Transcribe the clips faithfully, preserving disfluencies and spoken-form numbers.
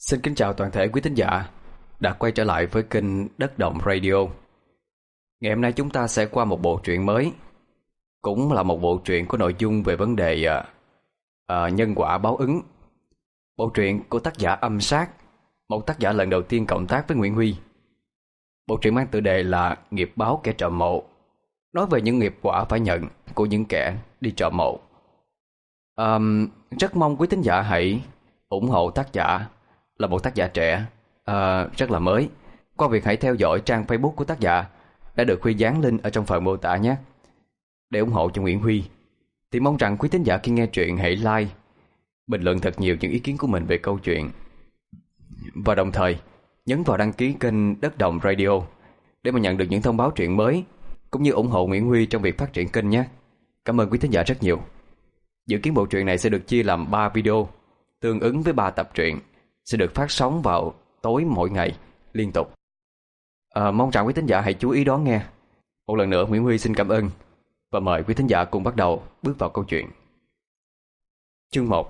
Xin kính chào toàn thể quý thính giả đã quay trở lại với kênh Đất Động Radio. Ngày hôm nay chúng ta sẽ qua một bộ truyện mới, cũng là một bộ truyện có nội dung về vấn đề à, à, nhân quả báo ứng. Bộ truyện của tác giả Âm Sát, một tác giả lần đầu tiên cộng tác với Nguyễn Huy. Bộ truyện mang tựa đề là Nghiệp báo kẻ trộm mộ, nói về những nghiệp quả phải nhận của những kẻ đi trộm mộ. à, Rất mong quý thính giả hãy ủng hộ tác giả, là một tác giả trẻ, à, rất là mới, qua việc hãy theo dõi trang Facebook của tác giả đã được Huy dán link ở trong phần mô tả nhé. Để ủng hộ cho Nguyễn Huy thì mong rằng quý thính giả khi nghe truyện hãy like, bình luận thật nhiều những ý kiến của mình về câu chuyện, và đồng thời nhấn vào đăng ký kênh Đất Động Radio để mà nhận được những thông báo truyện mới, cũng như ủng hộ Nguyễn Huy trong việc phát triển kênh nhé. Cảm ơn quý thính giả rất nhiều. Dự kiến bộ truyện này sẽ được chia làm ba video tương ứng với ba tập truyện, sẽ được phát sóng vào tối mỗi ngày liên tục. à, Mong rằng quý thính giả hãy chú ý đón nghe. Một lần nữa Nguyễn Huy xin cảm ơn, và mời quý thính giả cùng bắt đầu bước vào câu chuyện. Chương một.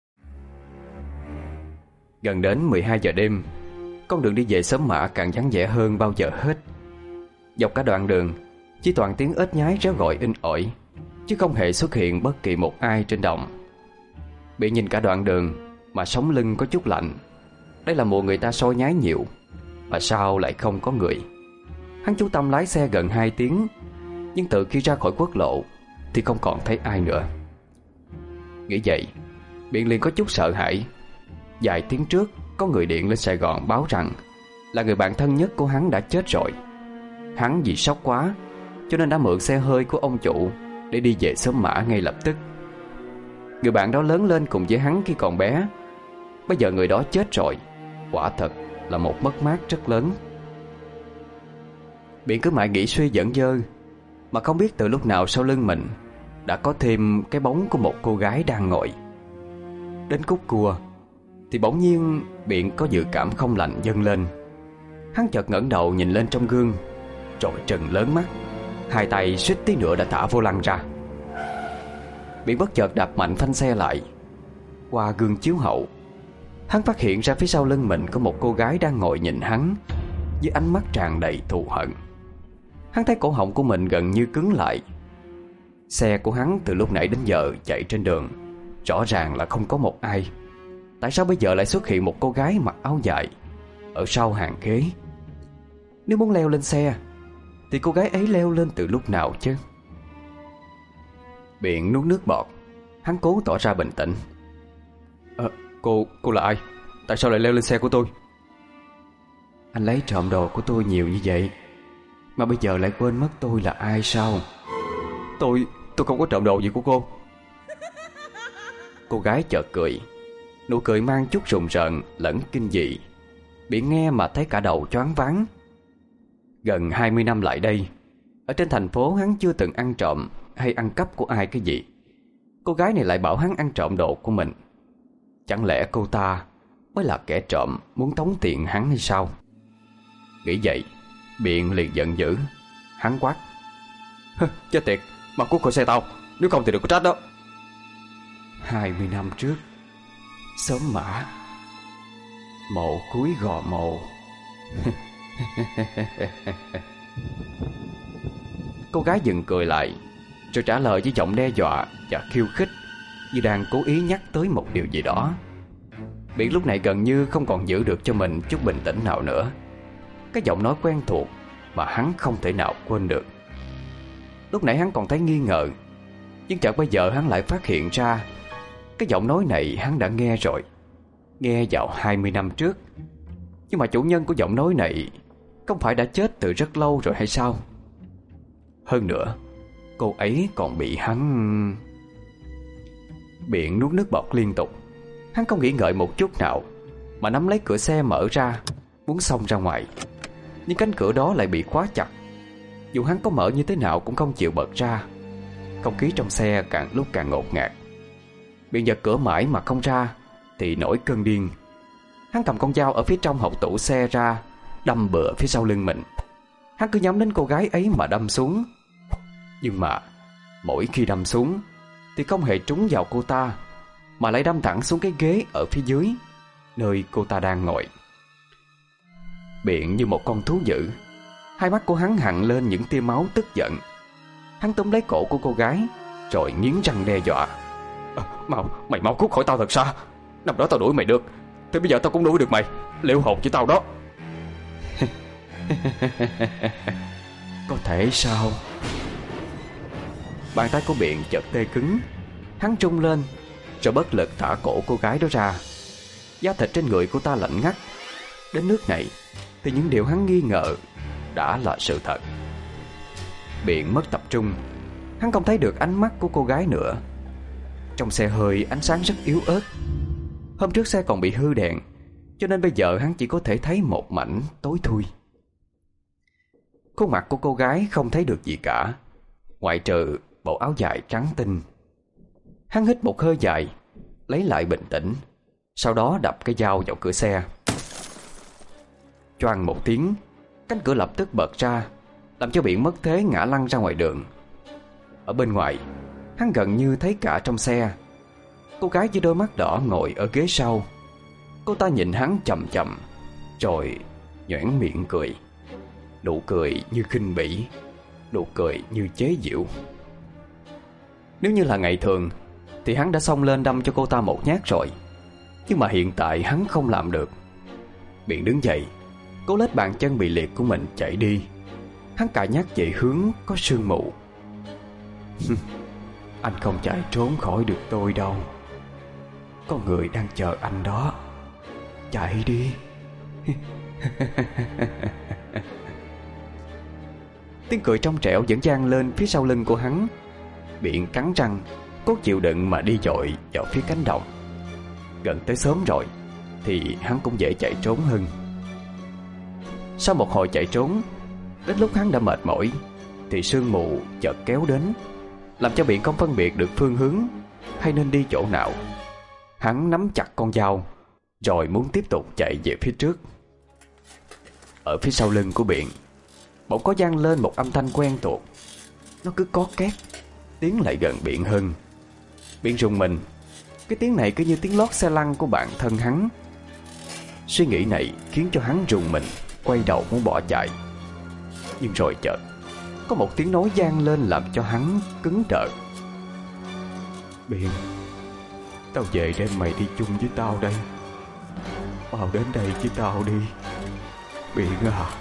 Gần đến mười hai giờ đêm, con đường đi về xóm Mã càng vắng vẻ hơn bao giờ hết. Dọc cả đoạn đường chỉ toàn tiếng ếch nhái réo gọi inh ỏi, chứ không hề xuất hiện bất kỳ một ai trên đồng. Bị nhìn cả đoạn đường mà sống lưng có chút lạnh. Đây là mùa người ta soi nhái nhiều, mà sao lại không có người. Hắn chú tâm lái xe gần hai tiếng, nhưng từ khi ra khỏi quốc lộ thì không còn thấy ai nữa. Nghĩ vậy, Biện liền có chút sợ hãi. Vài tiếng trước có người điện lên Sài Gòn báo rằng là người bạn thân nhất của hắn đã chết rồi. Hắn vì sốc quá cho nên đã mượn xe hơi của ông chủ để đi về xóm Mã ngay lập tức. Người bạn đó lớn lên cùng với hắn khi còn bé, bây giờ người đó chết rồi, quả thật là một mất mát rất lớn. Biện cứ mãi nghĩ suy dẫn dơ, mà không biết từ lúc nào sau lưng mình đã có thêm cái bóng của một cô gái đang ngồi. Đến khúc cua thì bỗng nhiên Biện có dự cảm không lành dâng lên. Hắn chợt ngẩng đầu nhìn lên trong gương, rồi trừng lớn mắt, hai tay suýt tí nữa đã thả vô lăng ra. Biện bất chợt đạp mạnh phanh xe lại. Qua gương chiếu hậu, hắn phát hiện ra phía sau lưng mình có một cô gái đang ngồi nhìn hắn với ánh mắt tràn đầy thù hận. Hắn thấy cổ họng của mình gần như cứng lại. Xe của hắn từ lúc nãy đến giờ chạy trên đường, rõ ràng là không có một ai. Tại sao bây giờ lại xuất hiện một cô gái mặc áo dài ở sau hàng ghế? Nếu muốn leo lên xe thì cô gái ấy leo lên từ lúc nào chứ? Biện nuốt nước bọt. Hắn cố tỏ ra bình tĩnh. à, Cô, cô là ai? Tại sao lại leo lên xe của tôi? Anh lấy trộm đồ của tôi nhiều như vậy mà bây giờ lại quên mất tôi là ai sao? Tôi, tôi không có trộm đồ gì của cô. Cô gái chợt cười. Nụ cười mang chút rùng rợn lẫn kinh dị. Biện nghe mà thấy cả đầu choáng váng. Gần hai mươi năm lại đây, ở trên thành phố hắn chưa từng ăn trộm hay ăn cắp của ai cái gì. Cô gái này lại bảo hắn ăn trộm đồ của mình. Chẳng lẽ cô ta mới là kẻ trộm muốn tống tiền hắn hay sao? Nghĩ vậy, Biện liền giận dữ. Hắn quát: chết tiệt, mau cút khỏi xe tao, nếu không thì đừng có trách đó. Hai mươi năm trước, xóm Mã, mộ cuối Gò Mộ. Cô gái dừng cười lại, rồi trả lời với giọng đe dọa và khiêu khích, như đang cố ý nhắc tới một điều gì đó. Biện lúc này gần như không còn giữ được cho mình chút bình tĩnh nào nữa. Cái giọng nói quen thuộc mà hắn không thể nào quên được. Lúc nãy hắn còn thấy nghi ngờ, nhưng chợt bây giờ hắn lại phát hiện ra cái giọng nói này hắn đã nghe rồi, nghe vào hai mươi năm trước. Nhưng mà chủ nhân của giọng nói này không phải đã chết từ rất lâu rồi hay sao? Hơn nữa, cô ấy còn bị hắn... Biện nuốt nước bọt liên tục. Hắn không nghĩ ngợi một chút nào, mà nắm lấy cửa xe mở ra, muốn xông ra ngoài. Nhưng cánh cửa đó lại bị khóa chặt. Dù hắn có mở như thế nào cũng không chịu bật ra. Không khí trong xe càng lúc càng ngột ngạt. Biện giật cửa mãi mà không ra thì nổi cơn điên. Hắn cầm con dao ở phía trong hộc tủ xe ra, đâm bừa phía sau lưng mình. Hắn cứ nhắm đến cô gái ấy mà đâm xuống. Nhưng mà mỗi khi đâm xuống thì không hề trúng vào cô ta, mà lại đâm thẳng xuống cái ghế ở phía dưới. nơi cô ta đang ngồi. Biện như một con thú dữ, hai mắt của hắn hằn lên những tia máu tức giận. Hắn túm lấy cổ của cô gái rồi nghiến răng đe dọa. À, mau, mày mau cút khỏi tao thật xa. Năm đó tao đuổi mày được, thì bây giờ tao cũng đuổi được mày. Liệu hồn với tao đó. Có thể sao? Bàn tay của Biện chợt tê cứng. Hắn trung lên rồi bất lực thả cổ cô gái đó ra. Da thịt trên người cô ta lạnh ngắt. Đến nước này thì những điều hắn nghi ngờ đã là sự thật. Biện mất tập trung. Hắn không thấy được ánh mắt của cô gái nữa. Trong xe hơi ánh sáng rất yếu ớt. Hôm trước xe còn bị hư đèn, cho nên bây giờ hắn chỉ có thể thấy một mảnh tối thui. Khuôn mặt của cô gái không thấy được gì cả, ngoại trừ bộ áo dài trắng tinh. Hắn hít một hơi dài, lấy lại bình tĩnh, sau đó đập cái dao vào cửa xe. Choang một tiếng, cánh cửa lập tức bật ra, làm cho Biện mất thế ngã lăn ra ngoài đường. Ở bên ngoài, hắn gần như thấy cả trong xe. Cô gái với đôi mắt đỏ ngồi ở ghế sau. Cô ta nhìn hắn chậm chậm, rồi nhoẻn miệng cười. Nụ cười như khinh bỉ, nụ cười như chế giễu. Nếu như là ngày thường thì hắn đã xông lên đâm cho cô ta một nhát rồi, nhưng mà hiện tại hắn không làm được. Biện đứng dậy, cố lết bàn chân bị liệt của mình chạy đi. Hắn cài nhát về hướng có sương mù. Anh không chạy trốn khỏi được tôi đâu. Có người đang chờ anh đó. Chạy đi. Tiếng cười trong trẻo vẫn vang lên phía sau lưng của hắn. Biện cắn răng, cố chịu đựng mà đi dội vào phía cánh đồng. Gần tới sớm rồi thì hắn cũng dễ chạy trốn hơn. Sau một hồi chạy trốn, đến lúc hắn đã mệt mỏi thì sương mù chợt kéo đến, làm cho Biện không phân biệt được phương hướng hay nên đi chỗ nào. Hắn nắm chặt con dao rồi muốn tiếp tục chạy về phía trước. Ở phía sau lưng của Biện bỗng có vang lên một âm thanh quen thuộc. Nó cứ có két, tiến lại gần Biện hơn. Biện rùng mình. Cái tiếng này cứ như tiếng lót xe lăn của bạn thân hắn. Suy nghĩ này khiến cho hắn rùng mình, quay đầu muốn bỏ chạy. Nhưng rồi chợt có một tiếng nói vang lên làm cho hắn cứng đờ. Biện, tao về đem mày đi chung với tao đây. Vào đến đây với tao đi, Biện à.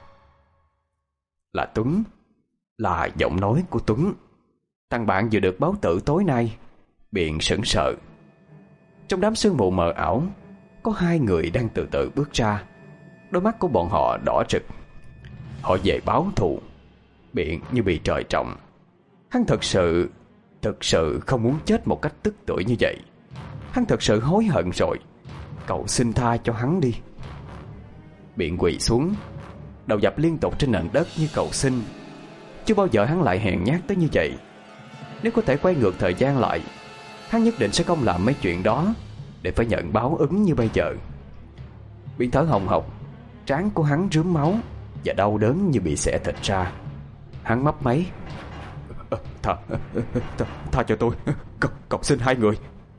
Là Tuấn. Là giọng nói của Tuấn, thằng bạn vừa được báo tử tối nay. Biện sững sờ. Trong đám sương mù mờ ảo có hai người đang từ từ bước ra. Đôi mắt của bọn họ đỏ rực. Họ về báo thù. Biện như bị trời trọng. Hắn thật sự Thật sự không muốn chết một cách tức tưởi như vậy. Hắn thật sự hối hận rồi. Cậu xin tha cho hắn đi. Biện quỳ xuống, đầu dập liên tục trên nền đất như cầu xin. Chưa bao giờ hắn lại hèn nhát tới như vậy. Nếu có thể quay ngược thời gian lại, hắn nhất định sẽ không làm mấy chuyện đó để phải nhận báo ứng như bây giờ. Biện thở hồng hộc, trán của hắn rướm máu và đau đớn như bị xẻ thịt ra. Hắn mấp máy. Tha, tha, tha cho tôi. Cầu, cầu xin hai người.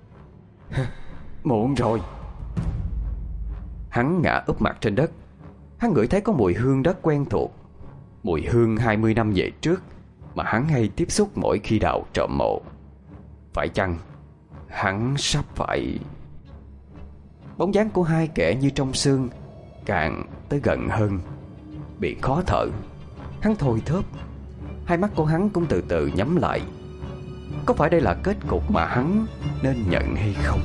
Muộn rồi. Hắn ngã úp mặt trên đất. Hắn ngửi thấy có mùi hương đất quen thuộc, mùi hương hai mươi năm về trước mà hắn hay tiếp xúc mỗi khi đào trộm mộ. Phải chăng hắn sắp phải... Bóng dáng của hai kẻ như trong sương càng tới gần hơn. Bị khó thở. Hắn thôi thóp. Hai mắt của hắn cũng từ từ nhắm lại. Có phải đây là kết cục mà hắn nên nhận hay không?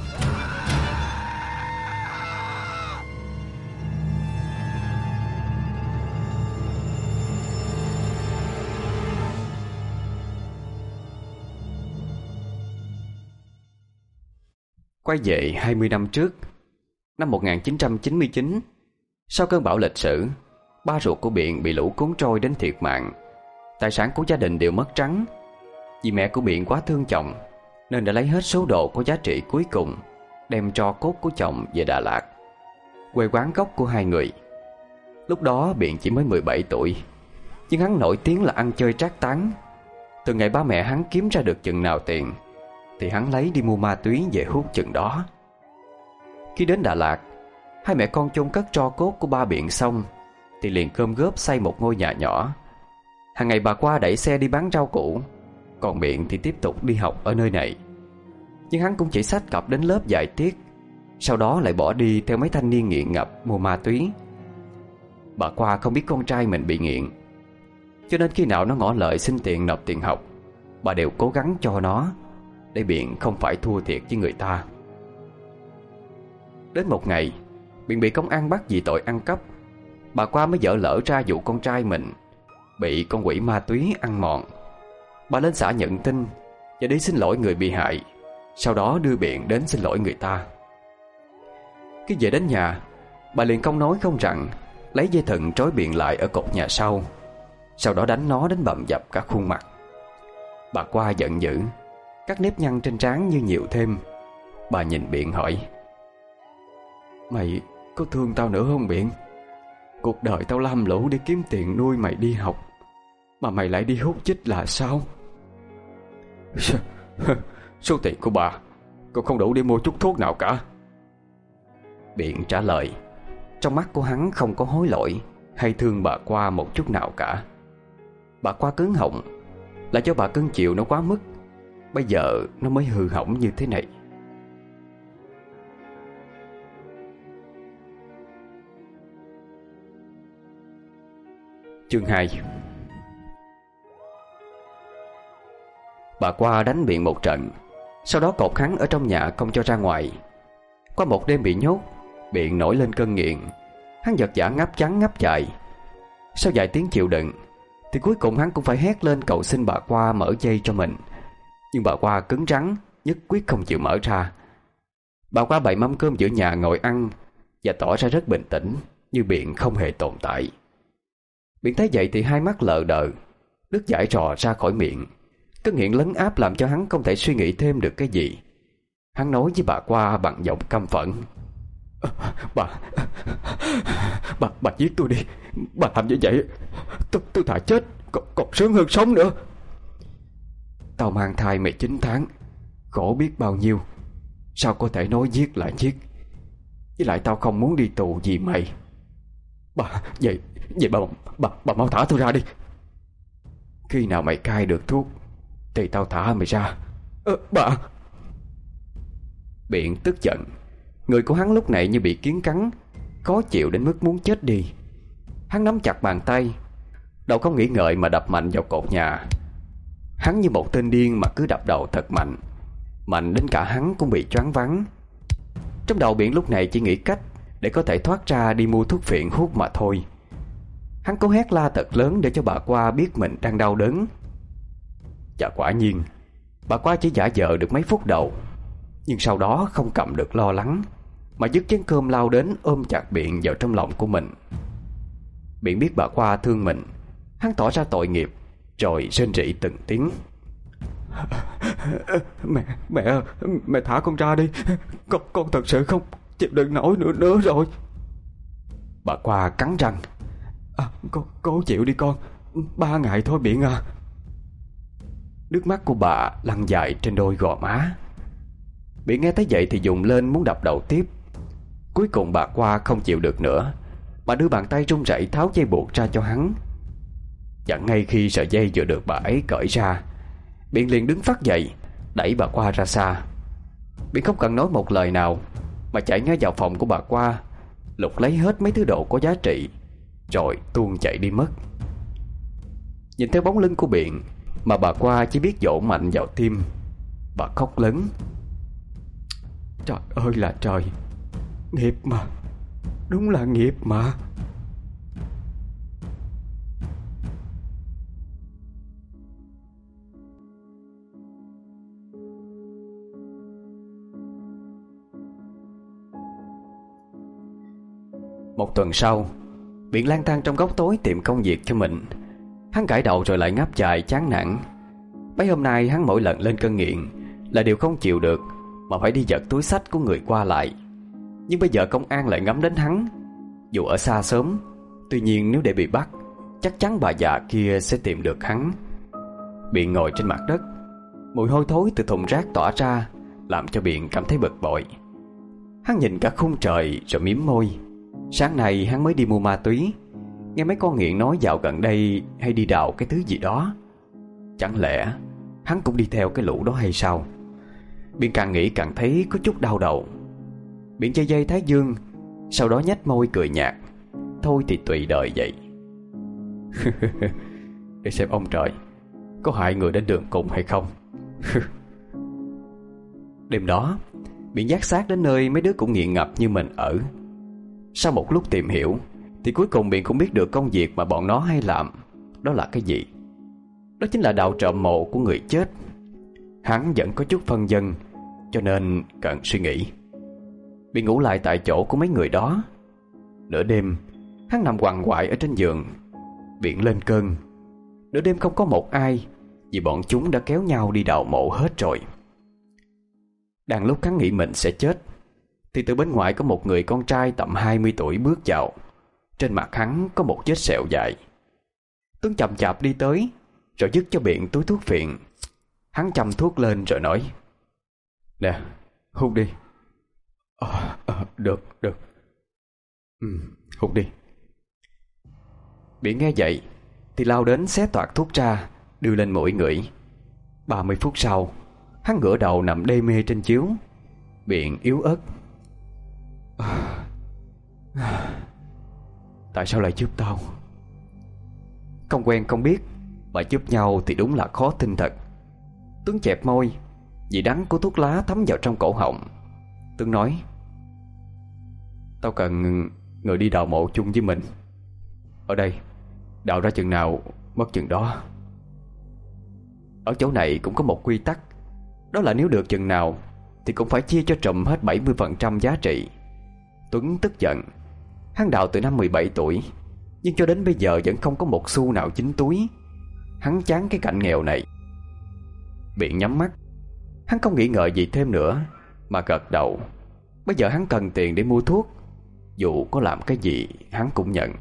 Quay về hai mươi năm trước, năm một nghìn chín trăm chín mươi chín, sau cơn bão lịch sử, ba ruột của Biện bị lũ cuốn trôi đến thiệt mạng. Tài sản của gia đình đều mất trắng. Vì mẹ của Biện quá thương chồng nên đã lấy hết số đồ có giá trị cuối cùng, đem tro cốt của chồng về Đà Lạt, quê quán gốc của hai người. Lúc đó Biện chỉ mới mười bảy tuổi, nhưng hắn nổi tiếng là ăn chơi trác tán. Từ ngày ba mẹ hắn kiếm ra được chừng nào tiền thì hắn lấy đi mua ma túy về hút chừng đó. Khi đến Đà Lạt, Hai mẹ con chôn cất tro cốt của ba Biện xong thì liền gom góp xây một ngôi nhà nhỏ. Hàng ngày bà qua đẩy xe đi bán rau củ, còn Biện thì tiếp tục đi học ở nơi này. Nhưng hắn cũng chỉ xách cặp đến lớp vài tiết, sau đó lại bỏ đi theo mấy thanh niên nghiện ngập mua ma túy. Bà qua không biết con trai mình bị nghiện, cho nên khi nào nó ngỏ lời xin tiền nộp tiền học, bà đều cố gắng cho nó, để Biện không phải thua thiệt với người ta. Đến một ngày, Biện bị công an bắt vì tội ăn cắp. Bà qua mới dở lỡ ra vụ con trai mình bị con quỷ ma túy ăn mòn. Bà lên xã nhận tin và đi xin lỗi người bị hại, sau đó đưa Biện đến xin lỗi người ta. Khi về đến nhà, bà liền không nói không rằng lấy dây thừng trói Biện lại ở cột nhà sau, sau đó đánh nó đến bầm dập cả khuôn mặt. Bà qua giận dữ, các nếp nhăn trên trán như nhiều thêm. Bà nhìn Biện hỏi: "Mày có thương tao nữa không Biện? Cuộc đời tao lam lũ để kiếm tiền nuôi mày đi học, mà mày lại đi hút chích là sao?" "Số tiền của bà còn không đủ để mua chút thuốc nào cả." Biện trả lời. Trong mắt của hắn không có hối lỗi hay thương bà qua một chút nào cả. Bà qua cứng họng là do bà cưng chịu nó quá mức, bây giờ nó mới hư hỏng như thế này. Chương hai. Bà qua đánh Biện một trận, sau đó cột hắn ở trong nhà không cho ra ngoài. Qua một đêm bị nhốt, Biện nổi lên cơn nghiện. Hắn giật giả ngáp trắng ngáp dài. Sau vài tiếng chịu đựng thì cuối cùng hắn cũng phải hét lên cầu xin bà qua mở dây cho mình. Nhưng bà qua cứng rắn, nhất quyết không chịu mở ra. Bà qua bày mâm cơm giữa nhà ngồi ăn và tỏ ra rất bình tĩnh, như Biện không hề tồn tại. Biện thấy vậy thì hai mắt lờ đờ, nước dãi rò ra khỏi miệng. Cơn nghiện lấn áp làm cho hắn không thể suy nghĩ thêm được cái gì. Hắn nói với bà qua bằng giọng căm phẫn: Bà Bà Bà giết tôi đi. Bà làm như vậy Tôi, tôi thà chết còn, còn sướng hơn sống nữa. Tao mang thai mày chín tháng, khổ biết bao nhiêu, sao có thể nói giết là giết? Với lại tao không muốn đi tù vì mày. Bà Vậy Vậy bà Bà, bà mau thả tôi ra đi. Khi nào mày cai được thuốc thì tao thả mày ra. Ờ, bà Biện tức giận. Người của hắn lúc này như bị kiến cắn, khó chịu đến mức muốn chết đi. Hắn nắm chặt bàn tay, đầu không nghĩ ngợi mà đập mạnh vào cột nhà. Hắn như một tên điên mà cứ đập đầu thật mạnh, mạnh đến cả hắn cũng bị choáng váng. Trong đầu Biện lúc này chỉ nghĩ cách để có thể thoát ra đi mua thuốc phiện hút mà thôi. Hắn cố hét la thật lớn để cho bà qua biết mình đang đau đớn. Và quả nhiên bà qua chỉ giả vờ được mấy phút đầu, nhưng sau đó không cầm được lo lắng mà dứt chén cơm lao đến ôm chặt Biện vào trong lòng của mình. Biện biết bà qua thương mình, hắn tỏ ra tội nghiệp rồi rên rỉ từng tiếng: Mẹ, mẹ, mẹ thả con ra đi. Con, con thật sự không chịu đựng nổi nữa nữa rồi. Bà qua cắn răng: à, con, Cố chịu đi con, ba ngày thôi Biện à. Nước mắt của bà lăn dài trên đôi gò má. Biện nghe thấy vậy thì dùng lên muốn đập đầu tiếp. Cuối cùng bà qua không chịu được nữa, bà đưa bàn tay run rẩy tháo dây buộc ra cho hắn. Và ngay khi sợi dây vừa được bà ấy cởi ra, Biện liền đứng phắt dậy, đẩy bà qua ra xa. Biện không cần nói một lời nào mà chạy ngay vào phòng của bà qua, lục lấy hết mấy thứ đồ có giá trị, rồi tuôn chạy đi mất. Nhìn theo bóng lưng của Biện mà bà qua chỉ biết vỗ mạnh vào tim. Bà khóc lớn: Trời ơi là trời, nghiệp mà, đúng là nghiệp mà. Một tuần sau, Biện lang thang trong góc tối tìm công việc cho mình. Hắn gãi đầu rồi lại ngáp dài chán nản. Mấy hôm nay hắn mỗi lần lên cơn nghiện là điều không chịu được mà phải đi giật túi xách của người qua lại. Nhưng bây giờ công an lại ngắm đến hắn, dù ở xa sớm. Tuy nhiên nếu để bị bắt, chắc chắn bà già kia sẽ tìm được hắn. Biện ngồi trên mặt đất, mùi hôi thối từ thùng rác tỏa ra làm cho Biện cảm thấy bực bội. Hắn nhìn cả khung trời rồi mím môi. Sáng nay hắn mới đi mua ma túy, nghe mấy con nghiện nói dạo gần đây hay đi đào cái thứ gì đó. Chẳng lẽ hắn cũng đi theo cái lũ đó hay sao? Biện càng nghĩ càng thấy có chút đau đầu. Biện dây dây thái dương, sau đó nhếch môi cười nhạt. Thôi thì tùy đời vậy. Để xem ông trời có hại người đến đường cùng hay không. Đêm đó Biện dắt xác đến nơi mấy đứa cũng nghiện ngập như mình ở. Sau một lúc tìm hiểu thì cuối cùng Biện cũng biết được công việc mà bọn nó hay làm đó là cái gì. Đó chính là đào trộm mộ của người chết. Hắn vẫn có chút phân vân, cho nên cần suy nghĩ. Biện ngủ lại tại chỗ của mấy người đó. Nửa đêm hắn nằm quằn quại ở trên giường. Biện lên cơn. Nửa đêm không có một ai, vì bọn chúng đã kéo nhau đi đào mộ hết rồi. Đang lúc hắn nghĩ mình sẽ chết thì từ bên ngoài có một người con trai tầm hai mươi tuổi bước vào. Trên mặt hắn có một vết sẹo dài. Tuấn chậm chạp đi tới rồi dứt cho Biện túi thuốc phiện. Hắn châm thuốc lên rồi nói: "Nè, hút đi." à, à, Được, được. Ừ, hút đi. Biện nghe vậy thì lao đến xé toạc thuốc ra, đưa lên mũi ngửi. Ba mươi phút sau, hắn ngửa đầu nằm đê mê trên chiếu. Biện yếu ớt: "Tại sao lại giúp tao?" Không quen không biết mà giúp nhau thì đúng là khó tin thật. Tuấn chẹp môi, vị đắng của thuốc lá thấm vào trong cổ họng. Tuấn nói: "Tao cần người đi đào mộ chung với mình. Ở đây đào ra chừng nào mất chừng đó. Ở chỗ này cũng có một quy tắc, đó là nếu được chừng nào thì cũng phải chia cho trùm hết bảy mươi phần trăm giá trị." Tuấn tức giận. Hắn đào từ năm mười bảy tuổi, nhưng cho đến bây giờ vẫn không có một xu nào dính túi. Hắn chán cái cảnh nghèo này. Biện nhắm mắt. Hắn không nghĩ ngợi gì thêm nữa mà gật đầu. Bây giờ hắn cần tiền để mua thuốc, dù có làm cái gì hắn cũng nhận.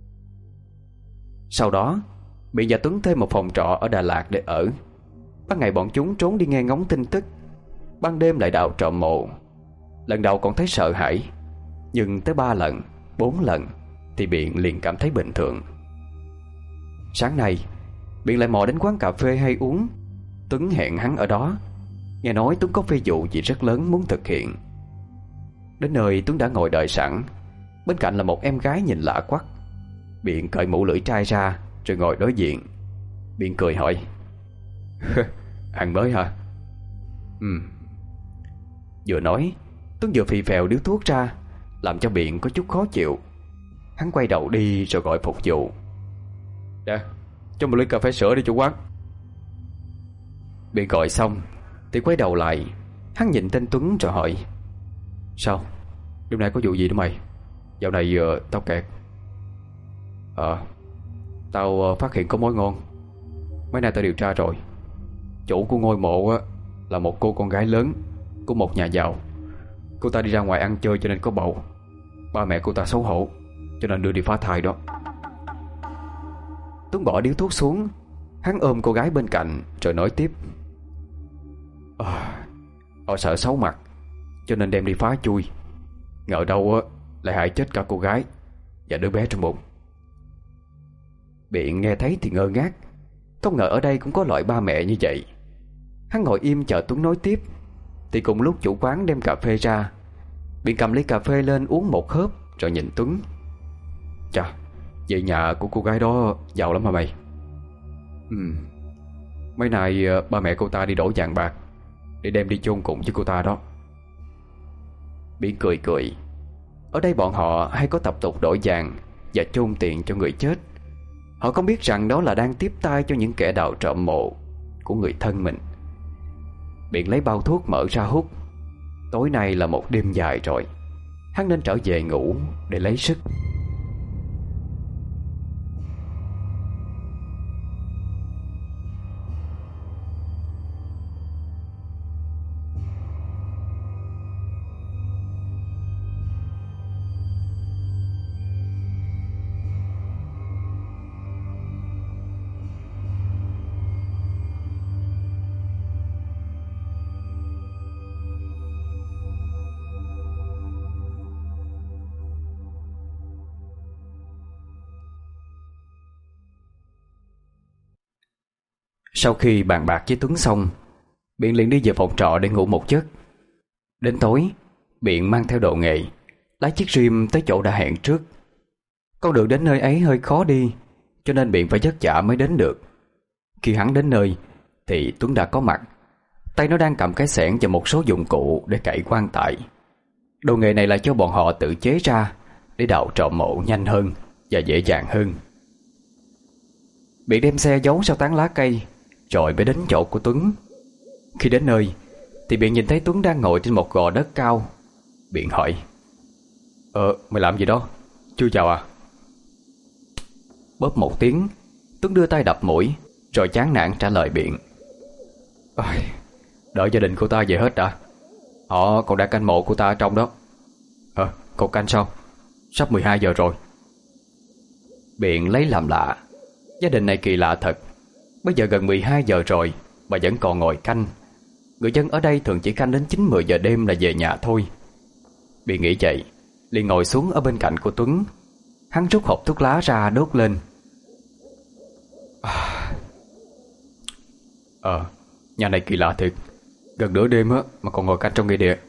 Sau đó Biện và Tuấn thuê một phòng trọ ở Đà Lạt để ở. Ban ngày bọn chúng trốn đi nghe ngóng tin tức, ban đêm lại đào trộm mộ. Lần đầu còn thấy sợ hãi, nhưng tới ba lần, bốn lần thì Biện liền cảm thấy bình thường. Sáng nay Biện lại mò đến quán cà phê hay uống. Tuấn hẹn hắn ở đó. Nghe nói Tuấn có phi vụ gì rất lớn muốn thực hiện. Đến nơi Tuấn đã ngồi đợi sẵn. Bên cạnh là một em gái nhìn lạ quắc. Biện cởi mũ lưỡi trai ra rồi ngồi đối diện. Biện cười hỏi: "Ăn mới hả?" "Ừ." Vừa nói Tuấn vừa phì phèo điếu thuốc ra, làm cho Biện có chút khó chịu. Hắn quay đầu đi rồi gọi phục vụ: "Nè, cho một ly cà phê sữa đi chủ quán." Biện gọi xong thì quay đầu lại. Hắn nhìn tên Tuấn rồi hỏi: "Sao? Đêm nay có vụ gì đó mày? Dạo này uh, tao kẹt." Ờ Tao uh, phát hiện có mối ngon. Mấy nay tao điều tra rồi. Chủ của ngôi mộ uh, là một cô con gái lớn của một nhà giàu. Cô ta đi ra ngoài ăn chơi cho nên có bầu. Ba mẹ cô ta xấu hổ cho nên đưa đi phá thai đó. Tuấn bỏ điếu thuốc xuống. Hắn ôm cô gái bên cạnh rồi nói tiếp: à, Họ sợ xấu mặt cho nên đem đi phá chui. Ngờ đâu lại hại chết cả cô gái và đứa bé trong bụng. Biện nghe thấy thì ngơ ngác. Không ngờ ở đây cũng có loại ba mẹ như vậy. Hắn ngồi im chờ Tuấn nói tiếp. Thì cùng lúc chủ quán đem cà phê ra. Biện cầm ly cà phê lên uống một hớp rồi nhìn Tuấn: Chà, vậy nhà của cô gái đó giàu lắm hả mày? Ừ. Mấy nay ba mẹ cô ta đi đổ vàng bạc để đem đi chôn cùng với cô ta đó. Biện cười cười. Ở đây bọn họ hay có tập tục đổi vàng và chôn tiền cho người chết. Họ không biết rằng đó là đang tiếp tay cho những kẻ đào trộm mộ của người thân mình. Biện lấy bao thuốc mở ra hút. Tối nay là một đêm dài rồi. Hắn nên trở về ngủ để lấy sức. Sau khi bàn bạc với Tuấn xong, Biện liền đi về phòng trọ để ngủ một giấc. Đến tối, Biện mang theo đồ nghề, lái chiếc Rim tới chỗ đã hẹn trước. Con đường đến nơi ấy hơi khó đi, cho nên Biện phải vất vả mới đến được. Khi hắn đến nơi thì Tuấn đã có mặt. Tay nó đang cầm cái xẻng và một số dụng cụ để cày quan tài. Đồ nghề này là cho bọn họ tự chế ra để đào trộm mộ nhanh hơn và dễ dàng hơn. Biện đem xe giấu sau tán lá cây, rồi mới đến chỗ của Tuấn. Khi đến nơi thì Biện nhìn thấy Tuấn đang ngồi trên một gò đất cao. Biện hỏi: Ờ, mày làm gì đó? Chưa chào à? Bóp một tiếng, Tuấn đưa tay đập mũi, rồi chán nản trả lời Biện: Ôi, đợi gia đình của ta về hết đã. Họ còn đang canh mộ của ta ở trong đó. Ờ, còn canh sao? Sắp mười hai giờ rồi. Biện lấy làm lạ. Gia đình này kỳ lạ thật. Bây giờ gần mười hai giờ rồi mà vẫn còn ngồi canh. Người dân ở đây thường chỉ canh đến chín mười giờ đêm là về nhà thôi. Biện nghĩ vậy, liền ngồi xuống ở bên cạnh của Tuấn. Hắn rút hộp thuốc lá ra đốt lên. Ờ, nhà này kỳ lạ thiệt. Gần nửa đêm á mà còn ngồi canh trong nghĩa địa.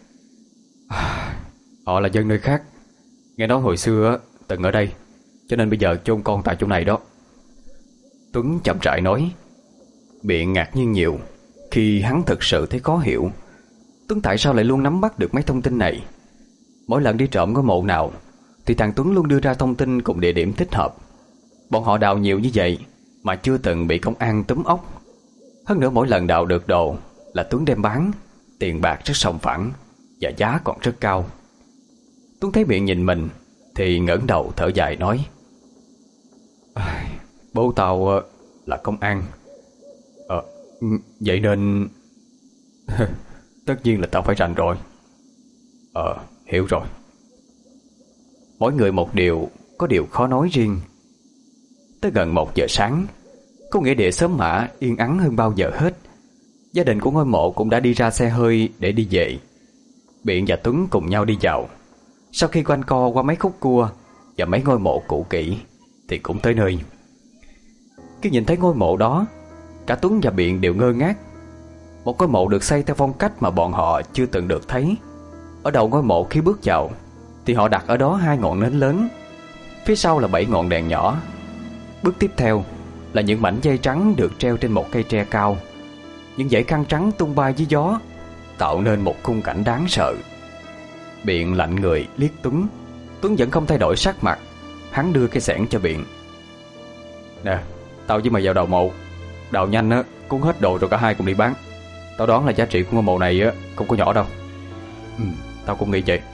Họ là dân nơi khác. Nghe nói hồi xưa á từng ở đây, cho nên bây giờ chôn con tại chỗ này đó. Tuấn chậm rãi nói. Biện ngạc nhiên nhiều khi hắn thực sự thấy khó hiểu Tuấn tại sao lại luôn nắm bắt được mấy thông tin này. Mỗi lần đi trộm ngôi mộ nào thì thằng Tuấn luôn đưa ra thông tin cùng địa điểm thích hợp. Bọn họ đào nhiều như vậy mà chưa từng bị công an túm ốc. Hơn nữa mỗi lần đào được đồ là Tuấn đem bán, tiền bạc rất sòng phẳng và giá còn rất cao. Tuấn thấy Biện nhìn mình thì ngẩng đầu thở dài nói: Bố tao là công an. Ờ, vậy nên tất nhiên là tao phải rành rồi. Ờ, hiểu rồi. Mỗi người một điều, có điều khó nói riêng. Tới gần một giờ sáng, có nghĩa địa xóm Mã yên ắng hơn bao giờ hết. Gia đình của ngôi mộ cũng đã đi ra xe hơi để đi về. Biện và Tuấn cùng nhau đi vào. Sau khi quanh co qua mấy khúc cua và mấy ngôi mộ cũ kỹ thì cũng tới nơi. Khi nhìn thấy ngôi mộ đó, cả Tuấn và Biện đều ngơ ngác. Một ngôi mộ được xây theo phong cách mà bọn họ chưa từng được thấy. Ở đầu ngôi mộ khi bước vào thì họ đặt ở đó hai ngọn nến lớn, phía sau là bảy ngọn đèn nhỏ. Bước tiếp theo là những mảnh dây trắng được treo trên một cây tre cao. Những dãy khăn trắng tung bay dưới gió, tạo nên một khung cảnh đáng sợ. Biện lạnh người liếc Tuấn. Tuấn vẫn không thay đổi sắc mặt. Hắn đưa cây xẻng cho Biện. Nè, tao với mày vào đào mộ. Đào nhanh á, cuốn hết đồ rồi cả hai cùng đi bán. Tao đoán là giá trị của ngôi mộ này á không có nhỏ đâu. Ừ, tao cũng nghĩ vậy.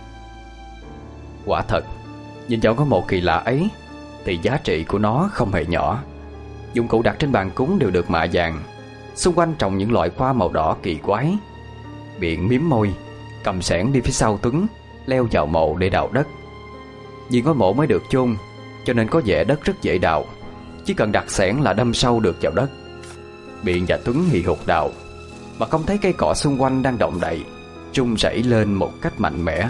Quả thật, nhìn vào ngôi mộ kỳ lạ ấy thì giá trị của nó không hề nhỏ. Dụng cụ đặt trên bàn cúng đều được mạ vàng. Xung quanh trồng những loại hoa màu đỏ kỳ quái. Biện mím môi, cầm xẻng đi phía sau Tuấn, leo vào mộ để đào đất. Vì ngôi mộ mới được chôn cho nên có vẻ đất rất dễ đào. Chỉ cần đặt xẻng là đâm sâu được vào đất. Biện và Tuấn hì hục đào mà không thấy cây cỏ xung quanh đang động đậy, rung rẩy lên một cách mạnh mẽ.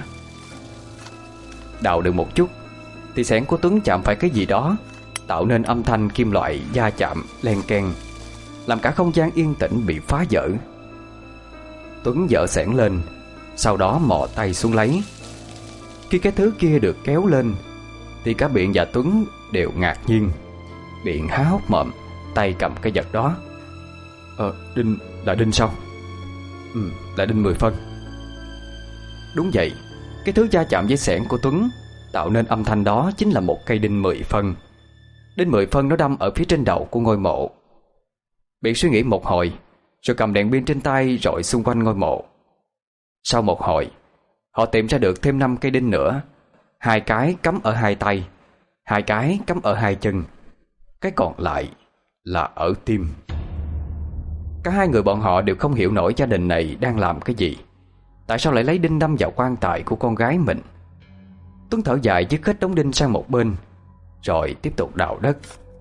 Đào được một chút thì xẻng của Tuấn chạm phải cái gì đó, tạo nên âm thanh kim loại va chạm len keng, làm cả không gian yên tĩnh bị phá vỡ. Tuấn giở xẻng lên, sau đó mò tay xuống lấy. Khi cái thứ kia được kéo lên thì cả Biện và Tuấn đều ngạc nhiên. Biện há hốc mồm, tay cầm cái vật đó. Ờ, đinh, là đinh sao? Ừ, là đinh mười phân. Đúng vậy, cái thứ va chạm với xẻng của Tuấn tạo nên âm thanh đó chính là một cây đinh mười phân. Đinh mười phân nó đâm ở phía trên đầu của ngôi mộ. Biện suy nghĩ một hồi, rồi cầm đèn pin trên tay rọi xung quanh ngôi mộ. Sau một hồi, họ tìm ra được thêm năm cây đinh nữa. Hai cái cắm ở hai tay, hai cái cắm ở hai chân, cái còn lại là ở tim. Cả hai người bọn họ đều không hiểu nổi gia đình này đang làm cái gì. Tại sao lại lấy đinh đâm vào quan tài của con gái mình? Tuấn thở dài dứt hết đống đinh sang một bên, rồi tiếp tục đào đất.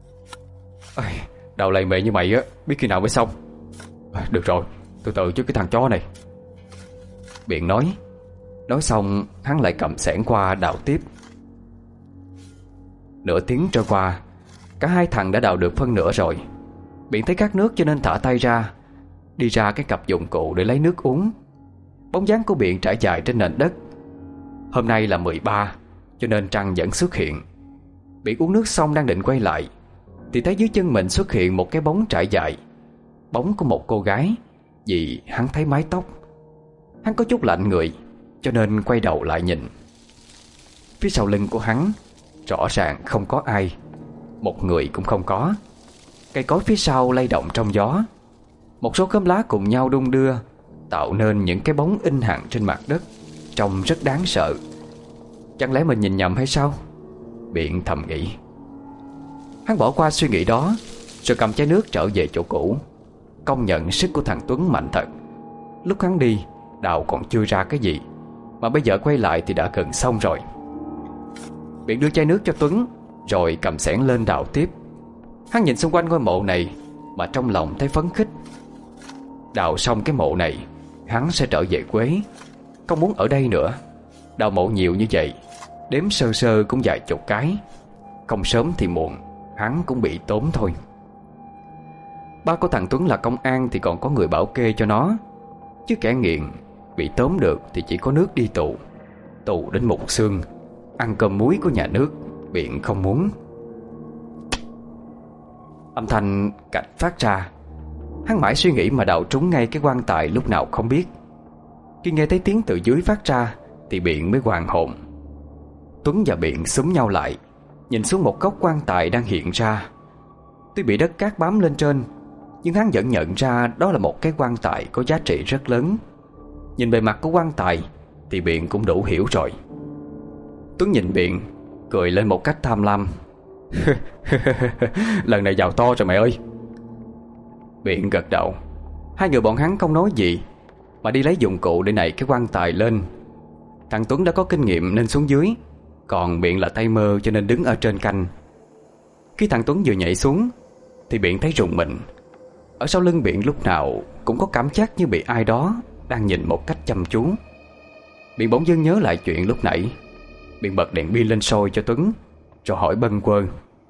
Đào lầy mệ như mày á, biết khi nào mới xong. Được rồi, từ từ chứ cái thằng chó này. Biện nói. Nói xong hắn lại cầm xẻng qua đào tiếp. Nửa tiếng trôi qua, cả hai thằng đã đào được phân nửa rồi. Biện thấy khát nước cho nên thả tay ra, đi ra cái cặp dụng cụ để lấy nước uống. Bóng dáng của Biện trải dài trên nền đất. Hôm nay là mười ba, cho nên trăng vẫn xuất hiện. Biện uống nước xong đang định quay lại thì thấy dưới chân mình xuất hiện một cái bóng trải dài. Bóng của một cô gái, vì hắn thấy mái tóc. Hắn có chút lạnh người, cho nên quay đầu lại nhìn. Phía sau lưng của hắn rõ ràng không có ai, một người cũng không có. Cây cối phía sau lay động trong gió. Một số khóm lá cùng nhau đung đưa, tạo nên những cái bóng in hằn trên mặt đất, trông rất đáng sợ. Chẳng lẽ mình nhìn nhầm hay sao? Biện thầm nghĩ. Hắn bỏ qua suy nghĩ đó, rồi cầm chai nước trở về chỗ cũ. Công nhận sức của thằng Tuấn mạnh thật. Lúc hắn đi, đào còn chưa ra cái gì, mà bây giờ quay lại thì đã gần xong rồi. Biện đưa chai nước cho Tuấn, rồi cầm xẻng lên đào tiếp. Hắn nhìn xung quanh ngôi mộ này mà trong lòng thấy phấn khích. Đào xong cái mộ này, hắn sẽ trở về Quế, không muốn ở đây nữa. Đào mộ nhiều như vậy, đếm sơ sơ cũng vài chục cái. Không sớm thì muộn, hắn cũng bị tốn thôi. Ba của thằng Tuấn là công an thì còn có người bảo kê cho nó, chứ kẻ nghiện bị tóm được thì chỉ có nước đi tù. Tù đến mục xương, ăn cơm muối của nhà nước, Biện không muốn. Âm thanh cạch phát ra. Hắn mãi suy nghĩ mà đào trúng ngay cái quan tài lúc nào không biết. Khi nghe thấy tiếng từ dưới phát ra thì Biện mới hoàn hồn. Tuấn và Biện xúm nhau lại, nhìn xuống một góc quan tài đang hiện ra. Tuy bị đất cát bám lên trên, nhưng hắn vẫn nhận ra đó là một cái quan tài có giá trị rất lớn. Nhìn bề mặt của quan tài thì Biện cũng đủ hiểu rồi. Tuấn nhìn Biện, cười lên một cách tham lam. Lần này giàu to rồi mẹ ơi. Biện gật đầu. Hai người bọn hắn không nói gì, mà đi lấy dụng cụ để nảy cái quan tài lên. Thằng Tuấn đã có kinh nghiệm nên xuống dưới, còn Biện là tay mơ cho nên đứng ở trên canh. Khi thằng Tuấn vừa nhảy xuống thì Biện thấy rùng mình. Ở sau lưng Biện lúc nào cũng có cảm giác như bị ai đó đang nhìn một cách chăm chú. Biện bỗng dưng nhớ lại chuyện lúc nãy. Biện bật đèn pin lên soi cho Tuấn, rồi hỏi bâng quơ.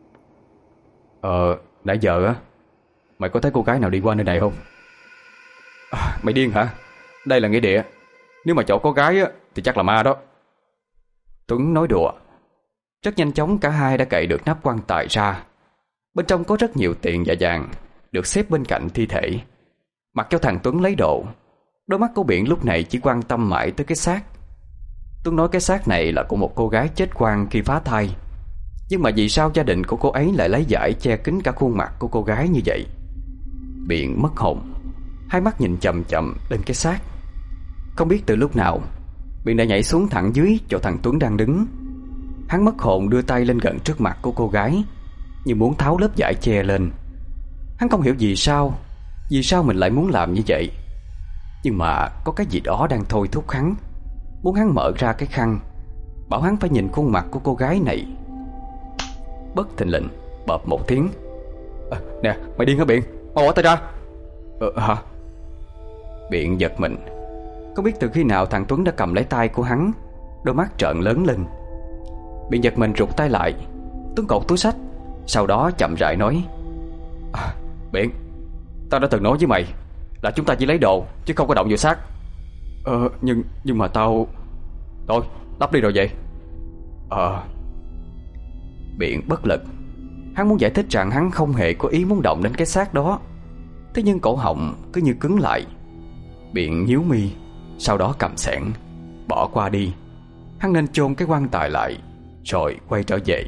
Ờ, nãy giờ á, mày có thấy cô gái nào đi qua nơi này không? À, mày điên hả? Đây là nghĩa địa, nếu mà chỗ có gái á thì chắc là ma đó. Tuấn nói đùa. Rất nhanh chóng cả hai đã cậy được nắp quan tài ra. Bên trong có rất nhiều tiền và vàng được xếp bên cạnh thi thể. Mặc cho thằng Tuấn lấy đồ, đôi mắt của Biện lúc này chỉ quan tâm mãi tới cái xác. Tuấn nói cái xác này là của một cô gái chết quang khi phá thai. Nhưng mà vì sao gia đình của cô ấy lại lấy vải che kín cả khuôn mặt của cô gái như vậy? Biện mất hồn, hai mắt nhìn chầm chậm lên cái xác. Không biết từ lúc nào Biện đã nhảy xuống thẳng dưới chỗ thằng Tuấn đang đứng. Hắn mất hồn đưa tay lên gần trước mặt của cô gái, như muốn tháo lớp vải che lên. Hắn không hiểu vì sao Vì sao mình lại muốn làm như vậy. Nhưng mà có cái gì đó đang thôi thúc hắn, muốn hắn mở ra cái khăn, bảo hắn phải nhìn khuôn mặt của cô gái này. Bất thình lình bợp một tiếng. À, nè, mày điên hả Biện? Mau bỏ tay ra. Ờ hả? Biện giật mình. Không biết từ khi nào thằng Tuấn đã cầm lấy tay của hắn, đôi mắt trợn lớn lên. Biện giật mình rụt tay lại. Tuấn cột túi xách, sau đó chậm rãi nói. À, Biện, tao đã từng nói với mày là chúng ta chỉ lấy đồ chứ không có động vào xác. Ờ, nhưng nhưng mà tao... Thôi, lắp đi rồi vậy. Ờ... Biện bất lực. Hắn muốn giải thích rằng hắn không hề có ý muốn động đến cái xác đó. Thế nhưng cổ họng cứ như cứng lại. Biện nhíu mi, sau đó cầm xẻng bỏ qua đi. Hắn nên chôn cái quan tài lại, rồi quay trở về.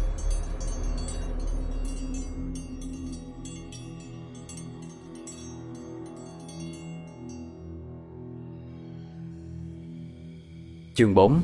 Chương bốn.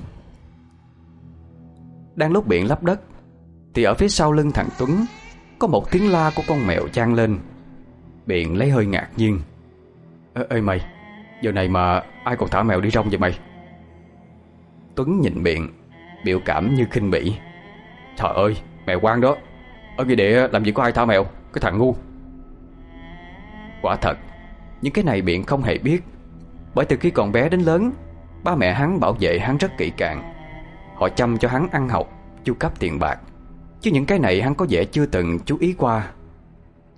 Đang lúc Biện lấp đất thì ở phía sau lưng thằng Tuấn có một tiếng la của con mèo vang lên. Biện lấy hơi ngạc nhiên. Ê, ê mày, giờ này mà ai còn thả mèo đi rong vậy mày? Tuấn nhìn Biện, biểu cảm như khinh bỉ. Trời ơi, mèo quang đó. Ở nghĩa địa làm gì có ai thả mèo, cái thằng ngu. Quả thật, những cái này Biện không hề biết. Bởi từ khi còn bé đến lớn, ba mẹ hắn bảo vệ hắn rất kỹ càng. Họ chăm cho hắn ăn học, chu cấp tiền bạc. Chứ những cái này hắn có vẻ chưa từng chú ý qua.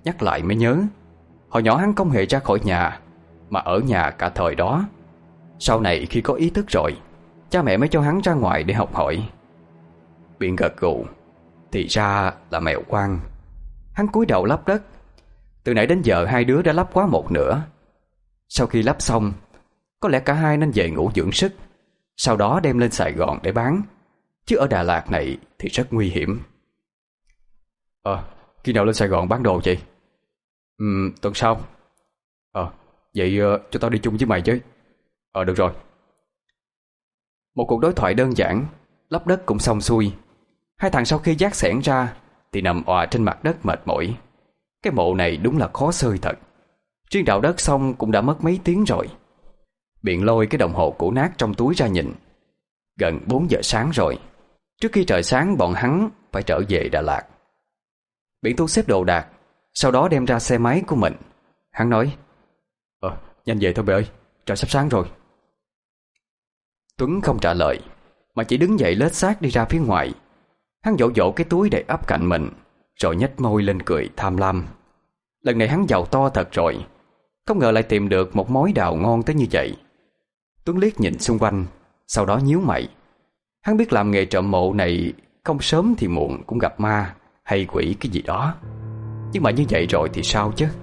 nhắc lại mới nhớ, hồi nhỏ hắn không hề ra khỏi nhà, mà ở nhà cả thời đó. Sau này khi có ý thức rồi, cha mẹ mới cho hắn ra ngoài để học hỏi. Biện gật gù. Thì ra là mèo quang. Hắn cúi đầu lắp đất. Từ nãy đến giờ hai đứa đã lắp quá một nửa. Sau khi lắp xong, có lẽ cả hai nên về ngủ dưỡng sức, sau đó đem lên Sài Gòn để bán. Chứ ở Đà Lạt này thì rất nguy hiểm. Ờ, khi nào lên Sài Gòn bán đồ chị? Ừ, tuần sau. Ờ, vậy uh, cho tao đi chung với mày chứ. Ờ, được rồi. Một cuộc đối thoại đơn giản, lấp đất cũng xong xuôi. Hai thằng sau khi vác xẻng ra thì nằm òa trên mặt đất mệt mỏi. Cái mộ này đúng là khó xơi thật. Riêng đào đất xong cũng đã mất mấy tiếng rồi. Biện lôi cái đồng hồ cũ nát trong túi ra nhìn. Gần bốn giờ sáng rồi. Trước khi trời sáng bọn hắn phải trở về Đà Lạt. Biện thu xếp đồ đạc, sau đó đem ra xe máy của mình. Hắn nói: Ờ, nhanh về thôi bệ ơi, trời sắp sáng rồi. Tuấn không trả lời, mà chỉ đứng dậy lết xác đi ra phía ngoài. Hắn vỗ vỗ cái túi đầy ắp cạnh mình, rồi nhếch môi lên cười tham lam. Lần này hắn giàu to thật rồi. Không ngờ lại tìm được một mối đào ngon tới như vậy. Tuấn liếc nhìn xung quanh, sau đó nhíu mày. Hắn biết làm nghề trộm mộ này không sớm thì muộn cũng gặp ma hay quỷ cái gì đó. Nhưng mà như vậy rồi thì sao chứ?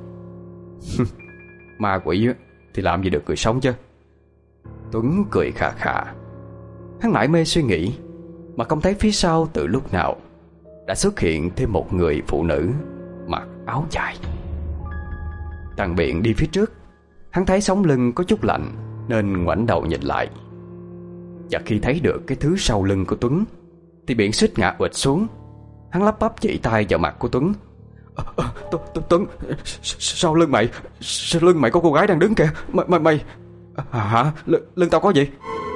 Ma quỷ thì làm gì được người sống chứ. Tuấn cười khà khà. Hắn mải mê suy nghĩ, mà không thấy phía sau từ lúc nào đã xuất hiện thêm một người phụ nữ mặc áo dài. Thằng Biện đi phía trước. Hắn thấy sống lưng có chút lạnh nên ngoảnh đầu nhìn lại. Và khi thấy được cái thứ sau lưng của Tuấn thì Biện suýt ngã ụt xuống. Hắn lắp bắp chỉ tay vào mặt của Tuấn. à, à, Tuấn, sau lưng mày, sau lưng mày có cô gái đang đứng kìa. Mày, mày, mày à, hả? L lưng tao có gì?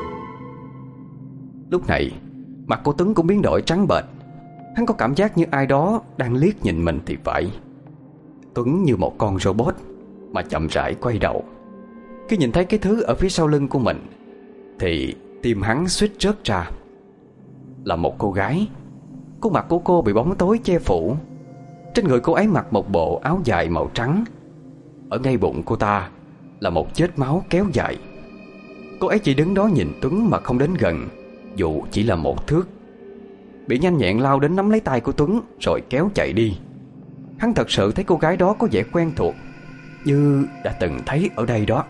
Lúc này mặt của Tuấn cũng biến đổi trắng bệch. Hắn có cảm giác như ai đó đang liếc nhìn mình thì phải. Tuấn như một con robot mà chậm rãi quay đầu. Khi nhìn thấy cái thứ ở phía sau lưng của mình thì tim hắn suýt rớt ra. Là một cô gái. Khuôn mặt của cô bị bóng tối che phủ. Trên người cô ấy mặc một bộ áo dài màu trắng. Ở ngay bụng cô ta là một vết máu kéo dài. Cô ấy chỉ đứng đó nhìn Tuấn mà không đến gần, dù chỉ là một thước. Bị nhanh nhẹn lao đến nắm lấy tay của Tuấn rồi kéo chạy đi. Hắn thật sự thấy cô gái đó có vẻ quen thuộc, như đã từng thấy ở đây đó.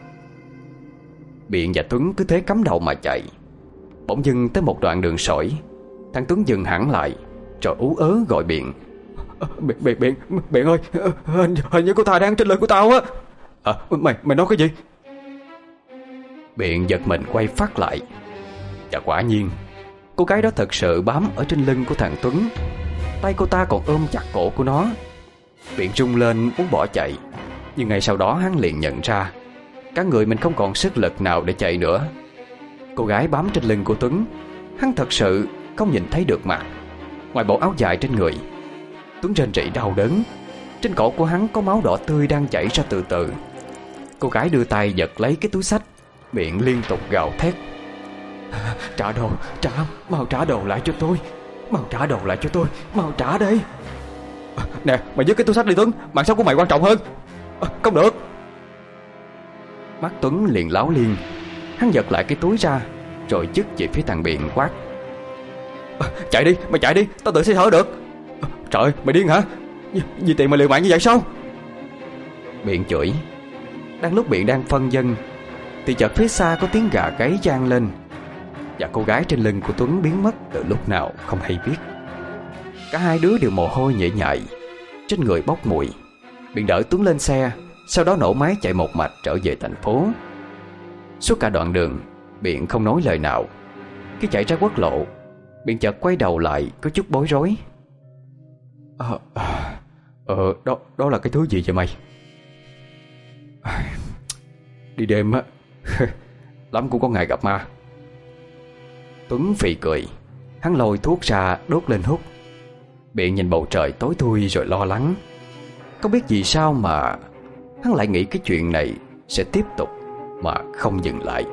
Biện và Tuấn cứ thế cắm đầu mà chạy. Bỗng dưng tới một đoạn đường sỏi, thằng Tuấn dừng hẳn lại rồi ú ớ gọi Biện. Biện, Biện, Biện, Biện ơi, hình, hình như cô ta đang trên lưng của tao á. À, mày, mày nói cái gì? Biện giật mình quay phát lại. Và quả nhiên cô gái đó thật sự bám ở trên lưng của thằng Tuấn. Tay cô ta còn ôm chặt cổ của nó. Biện rung lên muốn bỏ chạy, nhưng ngay sau đó hắn liền nhận ra cả người mình không còn sức lực nào để chạy nữa. Cô gái bám trên lưng của Tuấn, hắn thật sự không nhìn thấy được mặt. Ngoài bộ áo dài trên người, Tuấn rên rỉ đau đớn. Trên cổ của hắn có máu đỏ tươi đang chảy ra từ từ. Cô gái đưa tay giật lấy cái túi xách, miệng liên tục gào thét. Trả đồ, trả, mau trả đồ lại cho tôi. Mau trả đồ lại cho tôi, mau trả đây. À, nè, mày vứt cái túi xách đi Tuấn, mạng sống của mày quan trọng hơn. À, không được. Mắt Tuấn liền láo liên. Hắn giật lại cái túi ra rồi chứt về phía thằng Biện quát. À, chạy đi, mày chạy đi, tao tự sẽ thở được. À, trời, mày điên hả? Vì, vì tiền mà liều mạng như vậy sao? Biện chửi. Đang lúc Biện đang phân vân thì chợt phía xa có tiếng gà gáy vang lên. Và cô gái trên lưng của Tuấn biến mất từ lúc nào không hay biết. Cả hai đứa đều mồ hôi nhễ nhại, trên người bốc mùi. Biện đỡ Tuấn lên xe, sau đó nổ máy chạy một mạch trở về thành phố. Suốt cả đoạn đường Biện không nói lời nào. Khi chạy ra quốc lộ, Biện chợt quay đầu lại có chút bối rối. Ờ, à, ờ đó, đó là cái thứ gì vậy mày? À, đi đêm á lắm cũng có ngày gặp ma. Tuấn phì cười. Hắn lôi thuốc ra đốt lên hút. Biện nhìn bầu trời tối thui rồi lo lắng. Không biết vì sao mà hắn lại nghĩ cái chuyện này sẽ tiếp tục mà không dừng lại.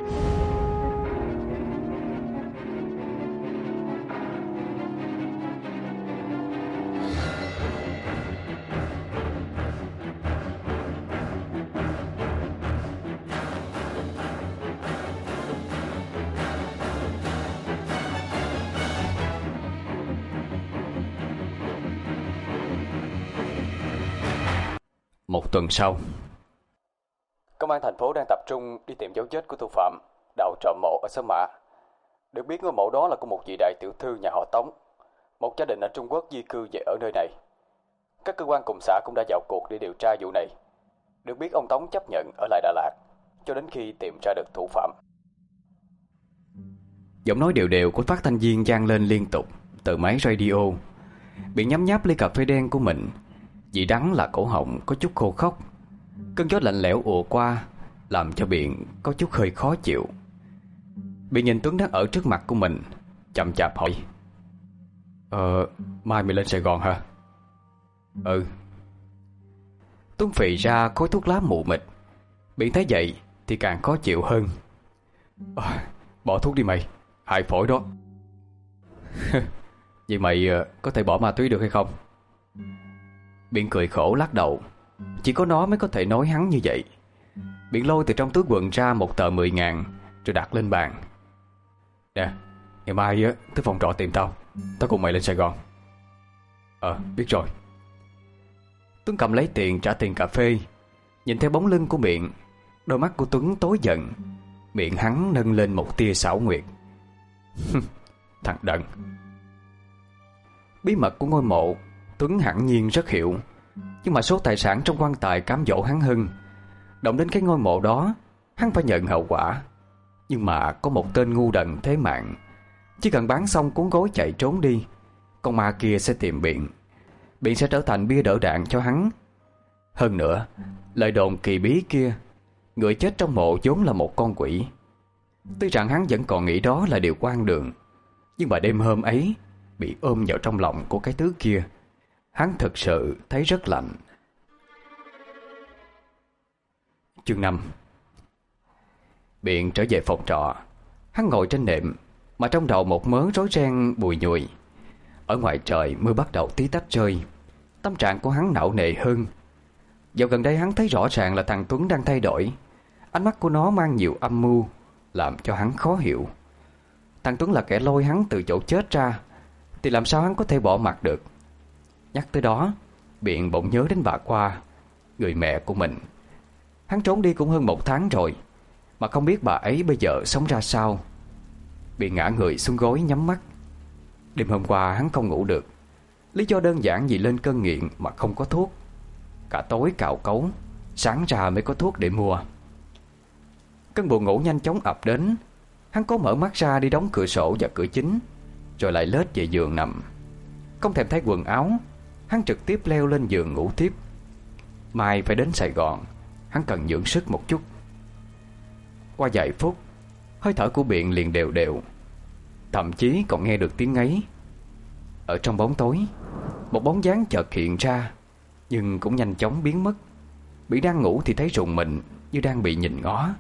Một tuần sau, Công an thành phố đang tập trung đi tìm dấu vết của thủ phạm đào trộm mộ ở xóm Mã. Được biết ngôi mộ đó là của một vị đại tiểu thư nhà họ Tống, một gia đình ở Trung Quốc di cư về ở nơi này. Các cơ quan cùng xã cũng đã vào cuộc để điều tra vụ này. Được biết ông Tống chấp nhận ở lại Đà Lạt cho đến khi tìm ra được thủ phạm. giọng nói đều đều của phát thanh viên vang lên liên tục từ máy radio. Biện nhấm nháp ly cà phê đen của mình, vị đắng là cổ họng có chút khô khốc. Cơn gió lạnh lẽo ùa qua làm cho Biện có chút hơi khó chịu. Biện nhìn Tuấn đang ở trước mặt của mình, chậm chạp hỏi: Ờ, mai mày lên Sài Gòn hả? Ừ. Tuấn phì ra khói thuốc lá mù mịt. Biện thấy vậy thì càng khó chịu hơn. À, bỏ thuốc đi mày, hại phổi đó. Vậy mày có thể bỏ ma túy được hay không? Biện cười khổ lắc đầu. Chỉ có nó mới có thể nói hắn như vậy. Biện lôi từ trong túi quần ra một tờ mười ngàn rồi đặt lên bàn. Nè, ngày mai á tới phòng trọ tìm tao. Tao cùng mày lên Sài Gòn. Ờ, biết rồi. Tuấn cầm lấy tiền trả tiền cà phê. Nhìn theo bóng lưng của Biện, đôi mắt của Tuấn tối giận. Miệng hắn nâng lên một tia xảo nguyệt. Thằng đần. Bí mật của ngôi mộ Tuấn hẳn nhiên rất hiểu. Nhưng mà số tài sản trong quan tài cám dỗ hắn hơn. Động đến cái ngôi mộ đó, hắn phải nhận hậu quả. Nhưng mà có một tên ngu đần thế mạng, chỉ cần bán xong cuốn gối chạy trốn đi, con ma kia sẽ tìm Biện. Biện sẽ trở thành bia đỡ đạn cho hắn. Hơn nữa, lời đồn kỳ bí kia, người chết trong mộ vốn là một con quỷ. Tuy rằng hắn vẫn còn nghĩ đó là điều hoang đường, nhưng mà đêm hôm ấy bị ôm vào trong lòng của cái thứ kia, hắn thực sự thấy rất lạnh. Chương năm. Biện trở về phòng trọ. Hắn ngồi trên nệm mà trong đầu một mớ rối ren bùi nhùi. Ở ngoài trời mưa bắt đầu tí tách rơi. Tâm trạng của hắn não nề hơn. Dạo gần đây hắn thấy rõ ràng là thằng Tuấn đang thay đổi. Ánh mắt của nó mang nhiều âm mưu, làm cho hắn khó hiểu. Thằng Tuấn là kẻ lôi hắn từ chỗ chết ra, thì làm sao hắn có thể bỏ mặc được? Nhắc tới đó, Biện bỗng nhớ đến bà Qua, người mẹ của mình. Hắn trốn đi cũng hơn một tháng rồi, mà không biết bà ấy bây giờ sống ra sao. Biện ngã người xuống gối nhắm mắt. Đêm hôm qua hắn không ngủ được. Lý do đơn giản vì lên cơn nghiện mà không có thuốc. Cả tối cào cấu, sáng ra mới có thuốc để mua. Cơn buồn ngủ nhanh chóng ập đến. Hắn cố mở mắt ra đi đóng cửa sổ và cửa chính, rồi lại lết về giường nằm. Không thèm thay quần áo, hắn trực tiếp leo lên giường ngủ tiếp. Mai phải đến Sài Gòn, hắn cần dưỡng sức một chút. Qua vài phút, hơi thở của Biện liền đều đều, thậm chí còn nghe được tiếng ngáy. Ở trong bóng tối, một bóng dáng chợt hiện ra, nhưng cũng nhanh chóng biến mất. Biện đang ngủ thì thấy rùng mình như đang bị nhìn ngó.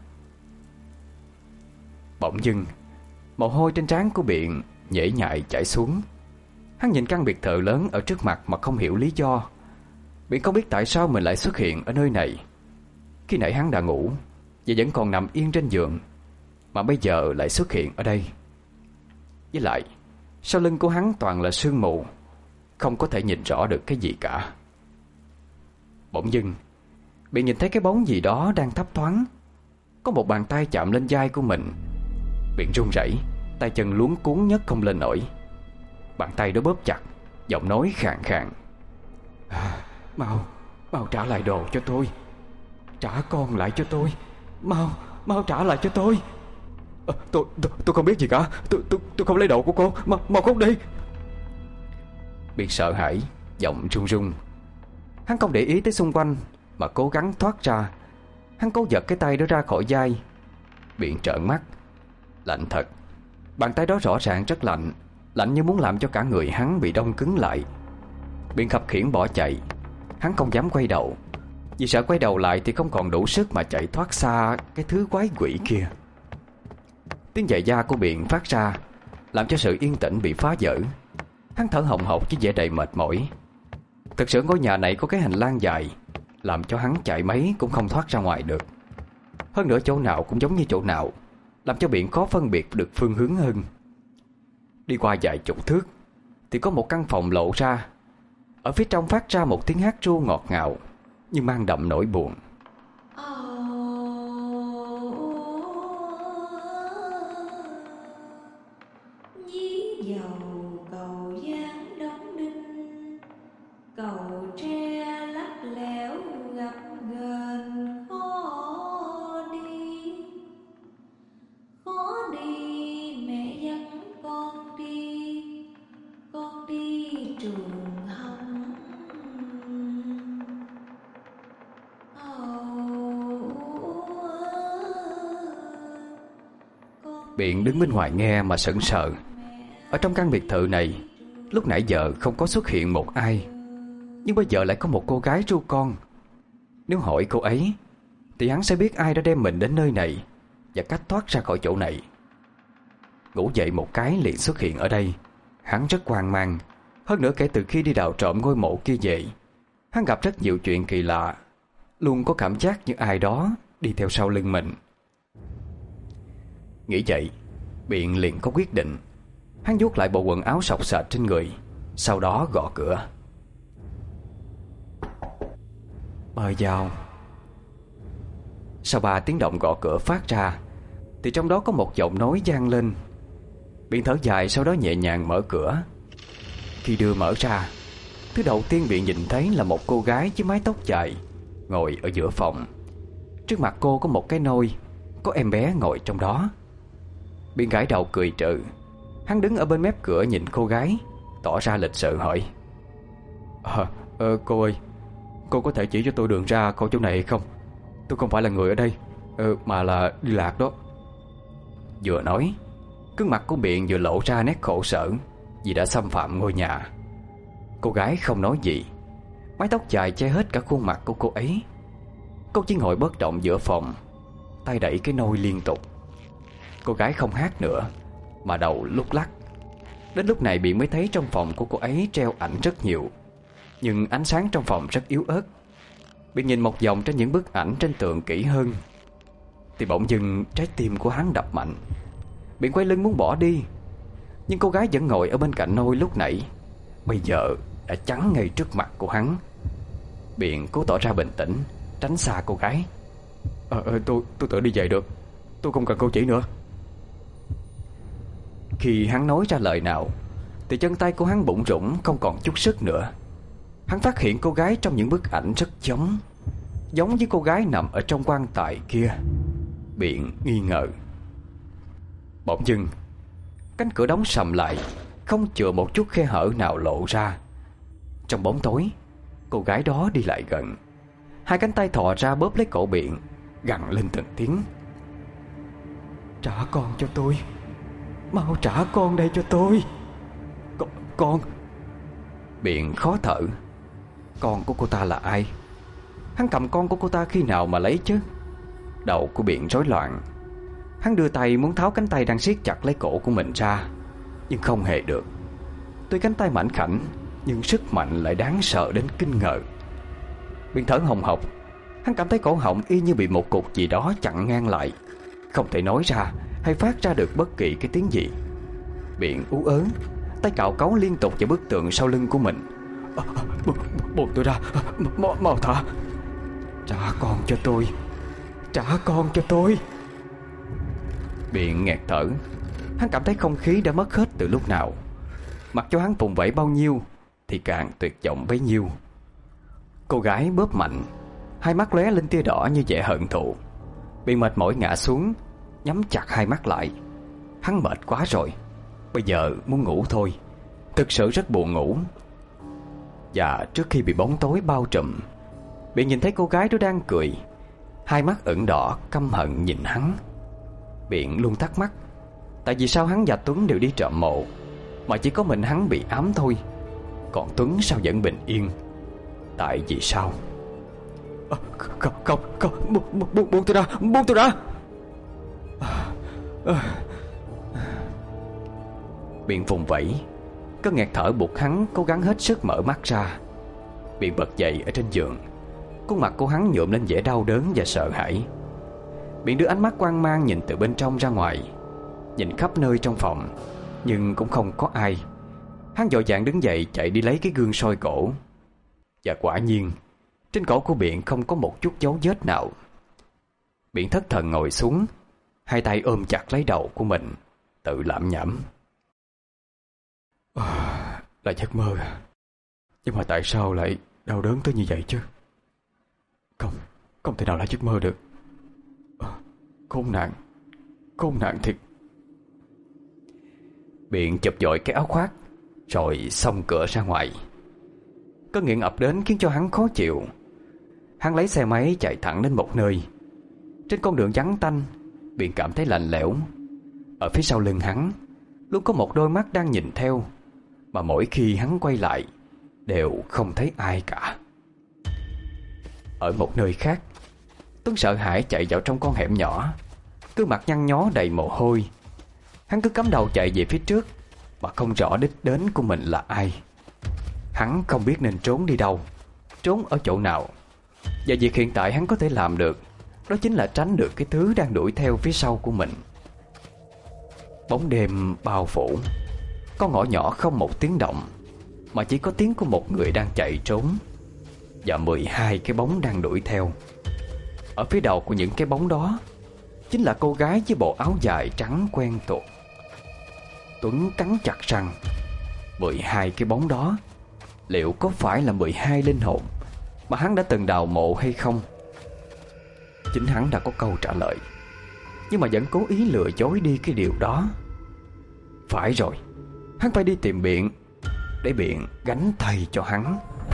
Bỗng dưng, mồ hôi trên trán của Biện nhễ nhại chảy xuống. Hắn nhìn căn biệt thự lớn ở trước mặt mà không hiểu lý do. Biện không biết tại sao mình lại xuất hiện ở nơi này. Khi nãy hắn đã ngủ và vẫn còn nằm yên trên giường, mà bây giờ lại xuất hiện ở đây. Với lại, sau lưng của hắn toàn là sương mù, không có thể nhìn rõ được cái gì cả. Bỗng dưng, Biện nhìn thấy cái bóng gì đó đang thấp thoáng. Có một bàn tay chạm lên vai của mình. Biện run rẩy, tay chân luống cuống nhấc không lên nổi. Bàn tay đó bóp chặt, giọng nói khàn khàn: à, Mau, mau trả lại đồ cho tôi. Trả con lại cho tôi. Mau, mau trả lại cho tôi. à, tôi, tôi Tôi không biết gì cả. Tôi tôi, tôi không lấy đồ của cô. Mau, mau cút đi. Biện sợ hãi, giọng run run. Hắn không để ý tới xung quanh mà cố gắng thoát ra. Hắn cố giật cái tay đó ra khỏi vai. Biện trợn mắt. Lạnh thật. Bàn tay đó rõ ràng rất lạnh, lạnh như muốn làm cho cả người hắn bị đông cứng lại. Biện khập khiễng bỏ chạy. Hắn không dám quay đầu, vì sợ quay đầu lại thì không còn đủ sức mà chạy thoát xa cái thứ quái quỷ kia. Tiếng giày da của Biện phát ra, làm cho sự yên tĩnh bị phá vỡ. Hắn thở hồng hộc với vẻ đầy mệt mỏi. Thực sự ngôi nhà này có cái hành lang dài, làm cho hắn chạy mấy cũng không thoát ra ngoài được. Hơn nữa chỗ nào cũng giống như chỗ nào, làm cho Biện khó phân biệt được phương hướng hơn. Đi qua vài chục thước thì có một căn phòng lộ ra. Ở phía trong phát ra một tiếng hát ru ngọt ngào. nhưng mang đậm nỗi buồn. Cầu tre lắc lẻo gặp gần khó đi, khó đi mẹ dắt con đi, con đi trường hồng. Biện đứng bên ngoài nghe mà sững sờ. Ở trong căn biệt thự này, lúc nãy giờ không có xuất hiện một ai, nhưng bây giờ lại có một cô gái ru con. Nếu hỏi cô ấy thì hắn sẽ biết ai đã đem mình đến nơi này và cách thoát ra khỏi chỗ này. Ngủ dậy một cái liền xuất hiện ở đây, hắn rất hoang mang. Hơn nữa kể từ khi đi đào trộm ngôi mộ kia về, hắn gặp rất nhiều chuyện kỳ lạ, luôn có cảm giác như ai đó đi theo sau lưng mình. Nghĩ vậy, Biện liền có quyết định. Hắn vuốt lại bộ quần áo xộc xệch trên người, sau đó gõ cửa. Mời vào. Sau ba tiếng động gõ cửa phát ra, thì trong đó có một giọng nói vang lên. Biện thở dài, sau đó nhẹ nhàng mở cửa. Khi đưa mở ra, thứ đầu tiên Biện nhìn thấy là một cô gái với mái tóc dài ngồi ở giữa phòng. Trước mặt cô có một cái nôi, có em bé ngồi trong đó. Biện gãi đầu cười trừ. Hắn đứng ở bên mép cửa nhìn cô gái, tỏ ra lịch sự hỏi: à, ờ, cô ơi, cô có thể chỉ cho tôi đường ra khỏi chỗ này không? Tôi không phải là người ở đây, ờ, mà là đi lạc đó. Vừa nói, gương mặt của Biện vừa lộ ra nét khổ sở vì đã xâm phạm ngôi nhà. Cô gái không nói gì, mái tóc dài che hết cả khuôn mặt của cô ấy. Cô chỉ ngồi bất động giữa phòng, tay đẩy cái nôi liên tục. Cô gái không hát nữa, mà đầu lúc lắc. Đến lúc này Biện mới thấy trong phòng của cô ấy treo ảnh rất nhiều, nhưng ánh sáng trong phòng rất yếu ớt. Biện nhìn một vòng trên những bức ảnh trên tường kỹ hơn, thì bỗng dưng trái tim của hắn đập mạnh. Biện quay lưng muốn bỏ đi, nhưng cô gái vẫn ngồi ở bên cạnh nôi lúc nãy, bây giờ đã chắn ngay trước mặt của hắn. Biện cố tỏ ra bình tĩnh, tránh xa cô gái. Ờ, ờ tôi, tôi tự đi về được, tôi không cần cô chỉ nữa. Khi hắn nói ra lời nào thì chân tay của hắn bủn rủn không còn chút sức nữa. Hắn phát hiện cô gái trong những bức ảnh rất giống Giống với cô gái nằm ở trong quan tài kia. Biện nghi ngờ. Bỗng dưng cánh cửa đóng sầm lại, không chừa một chút khe hở nào lộ ra. Trong bóng tối, cô gái đó đi lại gần, hai cánh tay thò ra bóp lấy cổ Biện, gằn lên từng tiếng: Trả con cho tôi, mau trả con đây cho tôi. Con, con. Biện khó thở. Con của cô ta là ai? Hắn cầm con của cô ta khi nào mà lấy chứ? Đầu của Biện rối loạn. Hắn đưa tay muốn tháo cánh tay đang siết chặt lấy cổ của mình ra, nhưng không hề được. Tuy cánh tay mảnh khảnh, nhưng sức mạnh lại đáng sợ đến kinh ngờ. Biện thở hồng hộc. Hắn cảm thấy cổ họng y như bị một cục gì đó chặn ngang lại, không thể nói ra hay phát ra được bất kỳ cái tiếng gì. Biện ú ớ, tay cào cấu liên tục vào bức tượng sau lưng của mình. à, bu, Buông tôi ra, mau, mau thả. Trả con cho tôi, trả con cho tôi. Biện nghẹt thở. Hắn cảm thấy không khí đã mất hết từ lúc nào. Mặc cho hắn vùng vẫy bao nhiêu thì càng tuyệt vọng bấy nhiêu. Cô gái bóp mạnh, hai mắt lóe lên tia đỏ như vẻ hận thù. Biện mệt mỏi ngã xuống, nhắm chặt hai mắt lại. Hắn mệt quá rồi, bây giờ muốn ngủ thôi. Thực sự rất buồn ngủ. Và trước khi bị bóng tối bao trùm, Biện nhìn thấy cô gái đó đang cười, hai mắt ửng đỏ căm hận nhìn hắn. Biện luôn thắc mắc, tại vì sao hắn và Tuấn đều đi trộm mộ mà chỉ có mình hắn bị ám thôi, còn Tuấn sao vẫn bình yên? Tại vì sao? À, không, không, không, buông, buông, buông tôi ra, buông tôi ra. à, à. Biện vùng vẫy, cơn nghẹt thở buộc hắn cố gắng hết sức mở mắt ra. Biện bật dậy ở trên giường. Khuôn mặt của hắn nhuộm lên vẻ đau đớn và sợ hãi. Biện đưa ánh mắt hoang mang nhìn từ bên trong ra ngoài, nhìn khắp nơi trong phòng, nhưng cũng không có ai. Hắn vội vàng đứng dậy chạy đi lấy cái gương soi cổ. Và quả nhiên, Trên cổ của Biện không có một chút dấu vết nào. Biện thất thần ngồi xuống, hai tay ôm chặt lấy đầu của mình, tự lẩm nhẩm. À, là giấc mơ à? Nhưng mà tại sao lại đau đớn tới như vậy chứ? Không, không thể nào là giấc mơ được. À, khốn nạn, khốn nạn thiệt. Biện chụp vội cái áo khoác, rồi xông cửa ra ngoài. Cơn nghiện ập đến khiến cho hắn khó chịu. Hắn lấy xe máy chạy thẳng đến một nơi. Trên con đường vắng tanh, Biện cảm thấy lạnh lẽo. Ở phía sau lưng hắn luôn có một đôi mắt đang nhìn theo, mà mỗi khi hắn quay lại đều không thấy ai cả. Ở một nơi khác, Tuấn sợ hãi chạy vào trong con hẻm nhỏ, gương mặt nhăn nhó đầy mồ hôi. Hắn cứ cắm đầu chạy về phía trước, mà không rõ đích đến của mình là ai. Hắn không biết nên trốn đi đâu, trốn ở chỗ nào. Và việc hiện tại hắn có thể làm được, đó chính là tránh được cái thứ đang đuổi theo phía sau của mình. Bóng đêm bao phủ, con ngõ nhỏ không một tiếng động, mà chỉ có tiếng của một người đang chạy trốn, và mười hai cái bóng đang đuổi theo. Ở phía đầu của những cái bóng đó chính là cô gái với bộ áo dài trắng quen thuộc. Tuấn cắn chặt răng. Mười hai cái bóng đó liệu có phải là mười hai linh hồn mà hắn đã từng đào mộ hay không? Chính hắn đã có câu trả lời, nhưng mà vẫn cố ý lừa dối đi cái điều đó. Phải rồi, hắn phải đi tìm Biện, để Biện gánh thay cho hắn.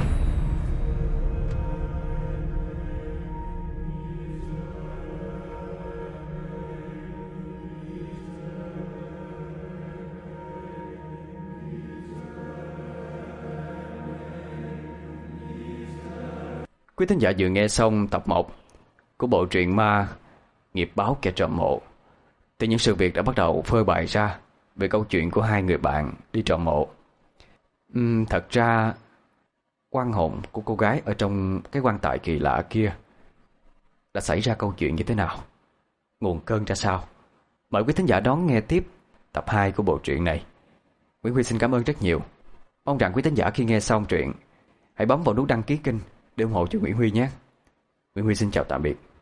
Quý thính giả vừa nghe xong tập một của bộ truyện ma Nghiệp báo kẻ trộm mộ. Thì những sự việc đã bắt đầu phơi bày ra về câu chuyện của hai người bạn đi trộm mộ. uhm, Thật ra oan hồn của cô gái ở trong cái quan tài kỳ lạ kia đã xảy ra câu chuyện như thế nào, nguồn cơn ra sao? Mời quý thính giả đón nghe tiếp tập hai của bộ truyện này. Nguyễn Huy xin cảm ơn rất nhiều. Mong rằng quý thính giả khi nghe xong truyện hãy bấm vào nút đăng ký kênh để ủng hộ cho Nguyễn Huy nhé. Nguyễn Huy xin chào tạm biệt.